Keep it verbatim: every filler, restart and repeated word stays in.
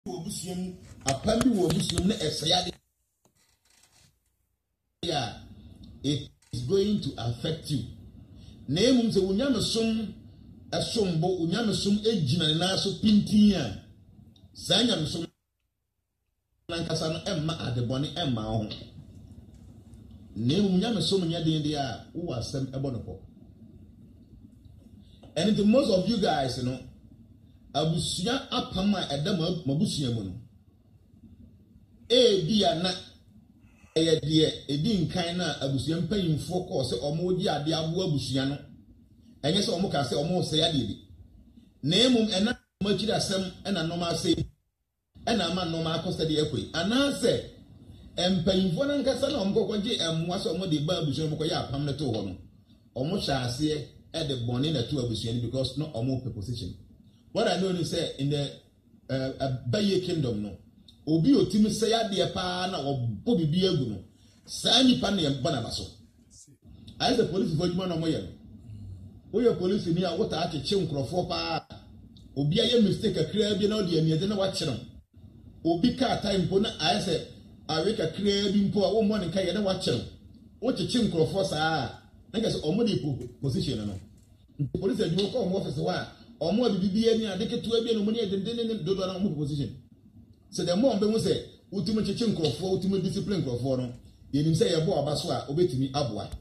Obusium apambi wo obusium na esaya yeah, it is going to affect you. Name se unyame som asombo unyame som ejina na so pintia. Sanya som nankasa no emma adebone emma ho. Name unyame som nya den dia wo asem ebonopo. And the most of you guys, you know, abusia apama edam mabusia mu no. E bia na eye de edi nkan na abusia mpanyimfo ko se omo di ade abo abusia no. Enye se omo ka se omo se ya de bi. Na emum ena machiri asem ena normal se ena ma normal akosta de ekoi. Ana se empanyimfo na nkasa na omo kokje emwa se omo de ba abusia mo ko ya apam na to ho no. Omo sha ase e de boni na to abusia because no omo preposition. What I know is say in the uh, uh, Baye Kingdom no. Obi otimi se ya de pa na obo bibi agu no. Sa nipa na yamba na so. I the police for you no mo ye. Wo ye police ni a wo ta acheche nkrofo pa. Obi aye mistake akra bi na odi amiede na wa kire. Obi ka time po na I say awe ka kra bi mpo a wo mo ne ka ye na wa kire. Wo cheche nkrofo sa na ga say omo de position no. Police adwo ko omo office wa omo bibi ni adeketu abi no mo ne dendene dodo na omo position. So the more be say ultimate cheche nkrofo ultimate discipline nkrofo no yenim say ye bo abaso a obetimi aboa.